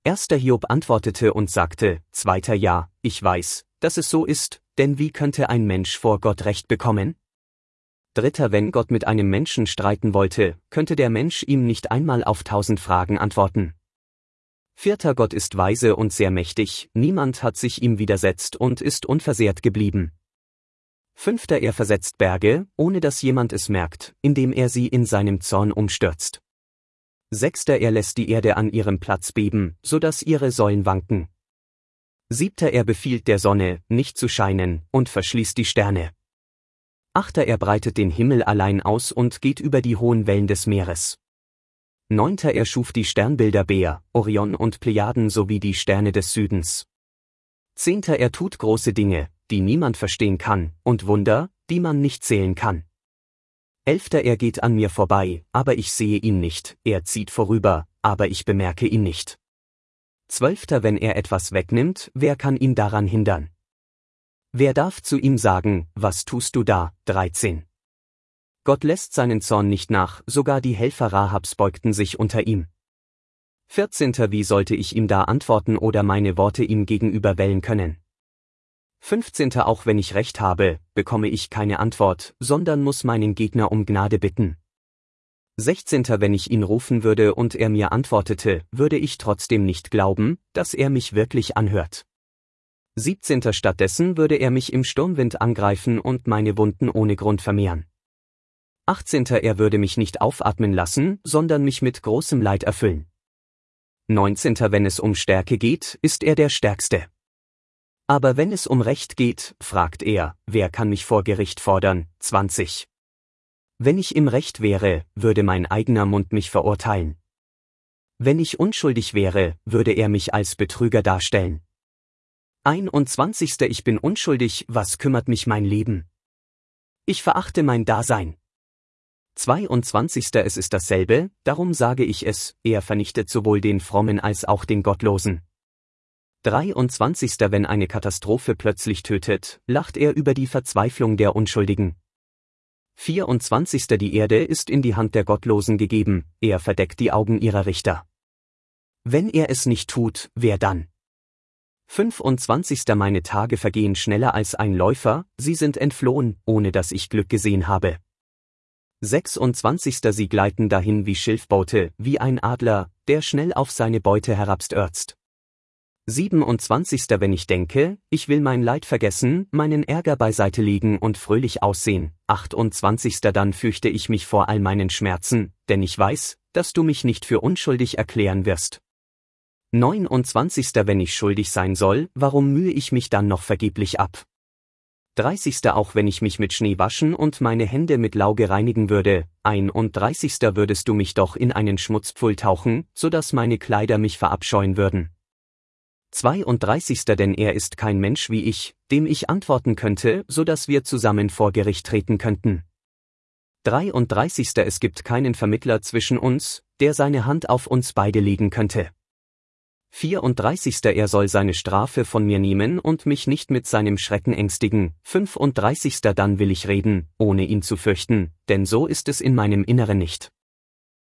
Erster Hiob antwortete und sagte, Zweiter Ja, ich weiß, dass es so ist, denn wie könnte ein Mensch vor Gott Recht bekommen? Dritter Wenn Gott mit einem Menschen streiten wollte, könnte der Mensch ihm nicht einmal auf 1000 Fragen antworten. Vierter Gott ist weise und sehr mächtig, niemand hat sich ihm widersetzt und ist unversehrt geblieben. Fünfter Er versetzt Berge, ohne dass jemand es merkt, indem er sie in seinem Zorn umstürzt. Sechster Er lässt die Erde an ihrem Platz beben, so dass ihre Säulen wanken. Siebter Er befiehlt der Sonne, nicht zu scheinen, und verschließt die Sterne. Achter Er breitet den Himmel allein aus und geht über die hohen Wellen des Meeres. Neunter Er schuf die Sternbilder Beer, Orion und Plejaden sowie die Sterne des Südens. Zehnter Er tut große Dinge, die niemand verstehen kann, und Wunder, die man nicht zählen kann. Elfter Er geht an mir vorbei, aber ich sehe ihn nicht, er zieht vorüber, aber ich bemerke ihn nicht. Zwölfter Wenn er etwas wegnimmt, wer kann ihn daran hindern? Wer darf zu ihm sagen, was tust du da? 13. Gott lässt seinen Zorn nicht nach, sogar die Helfer Rahabs beugten sich unter ihm. 14. Wie sollte ich ihm da antworten oder meine Worte ihm gegenüber wählen können? 15. Auch wenn ich Recht habe, bekomme ich keine Antwort, sondern muss meinen Gegner um Gnade bitten. 16. Wenn ich ihn rufen würde und er mir antwortete, würde ich trotzdem nicht glauben, dass er mich wirklich anhört. 17. Stattdessen würde er mich im Sturmwind angreifen und meine Wunden ohne Grund vermehren. 18. Er würde mich nicht aufatmen lassen, sondern mich mit großem Leid erfüllen. 19. Wenn es um Stärke geht, ist er der Stärkste. Aber wenn es um Recht geht, fragt er, wer kann mich vor Gericht fordern? 20. Wenn ich im Recht wäre, würde mein eigener Mund mich verurteilen. Wenn ich unschuldig wäre, würde er mich als Betrüger darstellen. 21. Ich bin unschuldig, was kümmert mich mein Leben? Ich verachte mein Dasein. 22. Es ist dasselbe, darum sage ich es, er vernichtet sowohl den Frommen als auch den Gottlosen. 23. Wenn eine Katastrophe plötzlich tötet, lacht er über die Verzweiflung der Unschuldigen. 24. Die Erde ist in die Hand der Gottlosen gegeben, er verdeckt die Augen ihrer Richter. Wenn er es nicht tut, wer dann? 25. Meine Tage vergehen schneller als ein Läufer, sie sind entflohen, ohne dass ich Glück gesehen habe. 26. Sie gleiten dahin wie Schilfboote, wie ein Adler, der schnell auf seine Beute herabstürzt. 27. Wenn ich denke, ich will mein Leid vergessen, meinen Ärger beiseite legen und fröhlich aussehen. 28. Dann fürchte ich mich vor all meinen Schmerzen, denn ich weiß, dass du mich nicht für unschuldig erklären wirst. 29. Wenn ich schuldig sein soll, warum mühe ich mich dann noch vergeblich ab? 30. Auch wenn ich mich mit Schnee waschen und meine Hände mit Lauge reinigen würde, 31. Würdest du mich doch in einen Schmutzpfuhl tauchen, so dass meine Kleider mich verabscheuen würden. 32. Denn er ist kein Mensch wie ich, dem ich antworten könnte, so dass wir zusammen vor Gericht treten könnten. 33. Es gibt keinen Vermittler zwischen uns, der seine Hand auf uns beide legen könnte. 34. Er soll seine Strafe von mir nehmen und mich nicht mit seinem Schrecken ängstigen. 35. Dann will ich reden, ohne ihn zu fürchten, denn so ist es in meinem Inneren nicht.